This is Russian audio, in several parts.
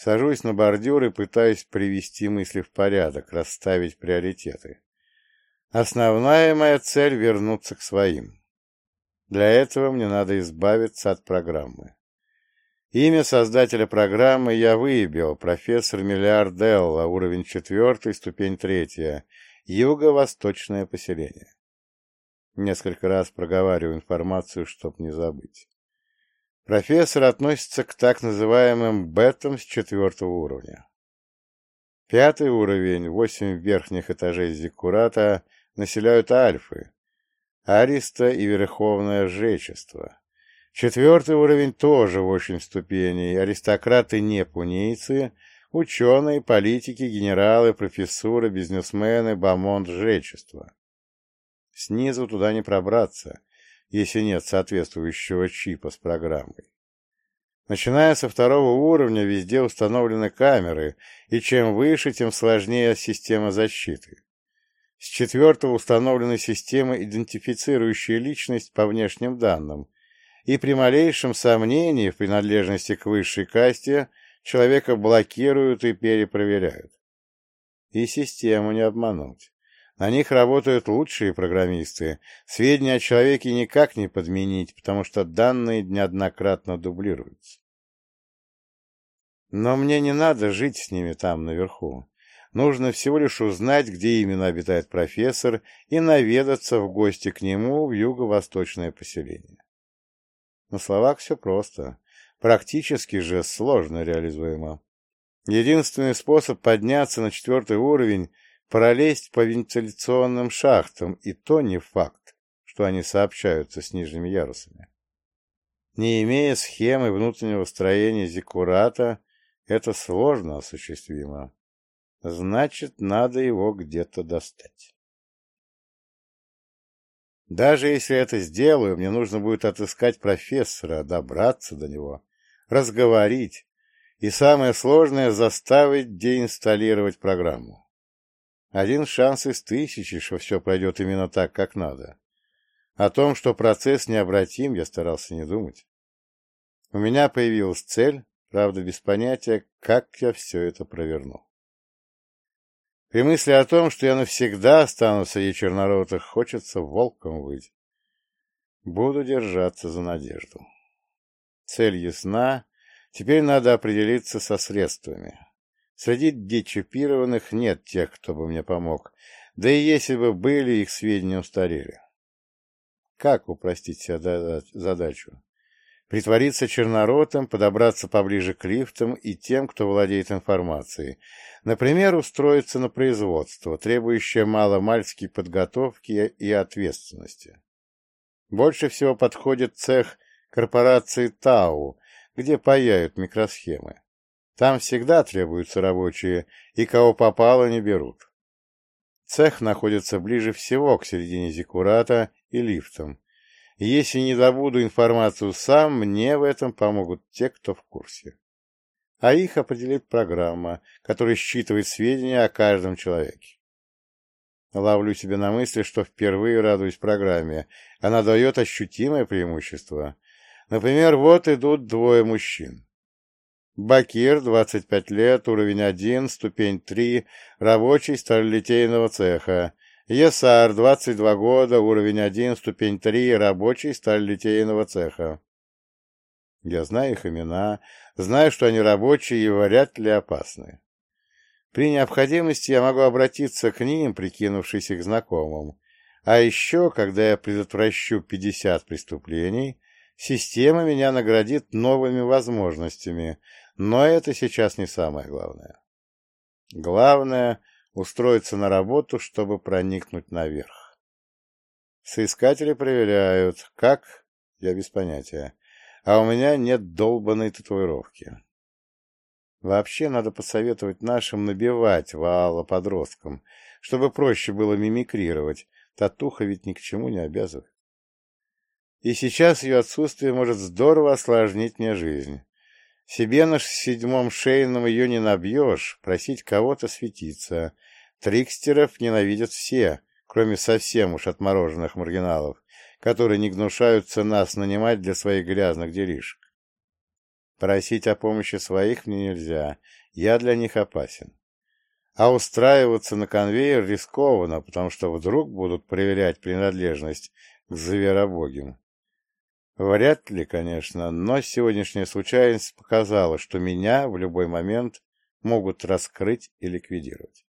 Сажусь на бордюр и пытаюсь привести мысли в порядок, расставить приоритеты. Основная моя цель — вернуться к своим. Для этого мне надо избавиться от программы. Имя создателя программы я выявил, профессор Миллиарделла, уровень 4, ступень 3, юго-восточное поселение. Несколько раз проговариваю информацию, чтоб не забыть. Профессор относится к так называемым бетам с 4 уровня. 5 уровень, 8 верхних этажей зиккурата населяют альфы, ариста и верховное жречество. 4 уровень тоже 8 ступеней, аристократы не пунийцы, ученые, политики, генералы, профессуры, бизнесмены, бомонд жречества. Снизу туда не пробраться, если нет соответствующего чипа с программой. Начиная со 2 уровня везде установлены камеры, и чем выше, тем сложнее система защиты. С 4 установлены системы, идентифицирующие личность по внешним данным, и при малейшем сомнении в принадлежности к высшей касте человека блокируют и перепроверяют. И систему не обмануть. На них работают лучшие программисты, сведения о человеке никак не подменить, потому что данные неоднократно дублируются. Но мне не надо жить с ними там наверху. Нужно всего лишь узнать, где именно обитает профессор, и наведаться в гости к нему в юго-восточное поселение. На словах все просто, практически же сложно реализуемо. Единственный способ подняться на 4 уровень — пролезть по вентиляционным шахтам, и то не факт, что они сообщаются с нижними ярусами. Не имея схемы внутреннего строения зиккурата, это сложно осуществимо. Значит, надо его где-то достать. Даже если это сделаю, мне нужно будет отыскать профессора, добраться до него, разговорить, и самое сложное — заставить деинсталлировать программу. Один шанс из 1000, что все пройдет именно так, как надо. О том, что процесс необратим, я старался не думать. У меня появилась цель, правда, без понятия, как я все это проверну. При мысли о том, что я навсегда останусь среди черноротых, хочется волком выть. Буду держаться за надежду. Цель ясна, теперь надо определиться со средствами. Среди дечипированных нет тех, кто бы мне помог, да и если бы были, их сведения устарели. Как упростить себе задачу? Притвориться черноротым, подобраться поближе к лифтам и тем, кто владеет информацией. Например, устроиться на производство, требующее маломальски подготовки и ответственности. Больше всего подходит цех корпорации ТАУ, где паяют микросхемы. Там всегда требуются рабочие, и кого попало не берут. Цех находится ближе всего к середине зиккурата и лифтам. И если не добуду информацию сам, мне в этом помогут те, кто в курсе. А их определит программа, которая считывает сведения о каждом человеке. Ловлю себя на мысли, что впервые радуюсь программе. Она дает ощутимое преимущество. Например, вот идут 2 мужчин. Бакир, 25 лет, уровень 1, ступень 3, рабочий сталелитейного цеха. Есар, 22 года, уровень 1, ступень 3, рабочий сталелитейного цеха. Я знаю их имена, знаю, что они рабочие и вряд ли опасны. При необходимости я могу обратиться к ним, прикинувшись их знакомым. А еще, когда я предотвращу 50 преступлений, система меня наградит новыми возможностями, но это сейчас не самое главное. Главное — устроиться на работу, чтобы проникнуть наверх. Соискатели проверяют, как, я без понятия, а у меня нет долбаной татуировки. Вообще надо посоветовать нашим набивать ваала подросткам, чтобы проще было мимикрировать, татуха ведь ни к чему не обязывает. И сейчас ее отсутствие может здорово осложнить мне жизнь. Себе на 7-м шейном ее не набьешь, просить кого-то светиться. Трикстеров ненавидят все, кроме совсем уж отмороженных маргиналов, которые не гнушаются нас нанимать для своих грязных делишек. Просить о помощи своих мне нельзя, я для них опасен. А устраиваться на конвейер рискованно, потому что вдруг будут проверять принадлежность к зверобогим. Вряд ли, конечно, но сегодняшняя случайность показала, что меня в любой момент могут раскрыть и ликвидировать.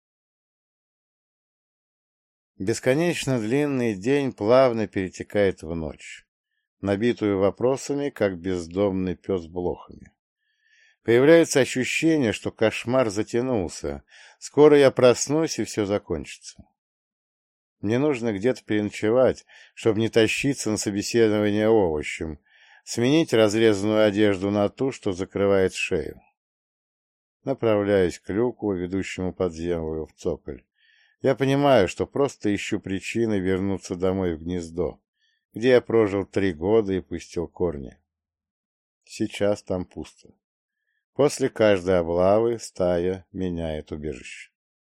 Бесконечно длинный день плавно перетекает в ночь, набитую вопросами, как бездомный пес блохами. Появляется ощущение, что кошмар затянулся. Скоро я проснусь, и все закончится. Мне нужно где-то переночевать, чтобы не тащиться на собеседование овощем, сменить разрезанную одежду на ту, что закрывает шею. Направляюсь к люку, ведущему под землю в цоколь. Я понимаю, что просто ищу причины вернуться домой в гнездо, где я прожил 3 года и пустил корни. Сейчас там пусто. После каждой облавы стая меняет убежище.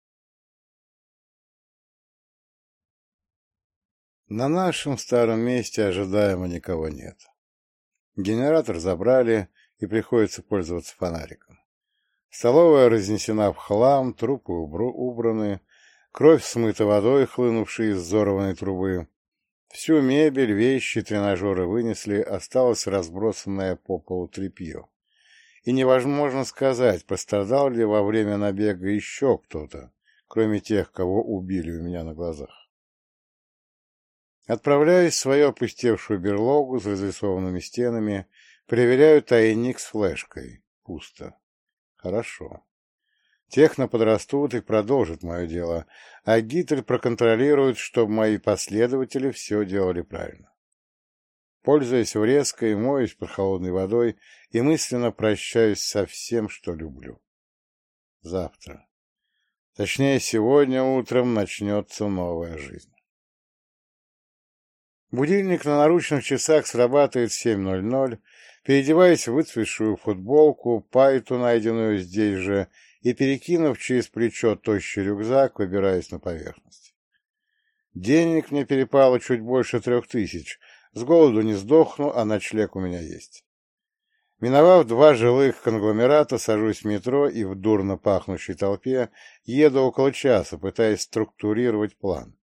На нашем старом месте ожидаемо никого нет. Генератор забрали, и приходится пользоваться фонариком. Столовая разнесена в хлам, трупы убраны, кровь смыта водой, хлынувшей из взорванной трубы. Всю мебель, вещи, тренажеры вынесли, осталось разбросанное по полу тряпье. И невозможно сказать, пострадал ли во время набега еще кто-то, кроме тех, кого убили у меня на глазах. Отправляюсь в свою опустевшую берлогу с разрисованными стенами, проверяю тайник с флешкой. Пусто. Хорошо. Техно подрастут и продолжат мое дело, а Гитлер проконтролирует, чтобы мои последователи все делали правильно. Пользуясь врезкой, моюсь под холодной водой и мысленно прощаюсь со всем, что люблю. Завтра. Точнее, сегодня утром начнется новая жизнь. Будильник на наручных часах срабатывает в 7:00, переодеваясь в выцветшую футболку, пайту, найденную здесь же, и, перекинув через плечо тощий рюкзак, выбираюсь на поверхность. Денег мне перепало чуть больше 3000, с голоду не сдохну, а ночлег у меня есть. Миновав 2 жилых конгломерата, сажусь в метро и в дурно пахнущей толпе еду около часа, пытаясь структурировать план,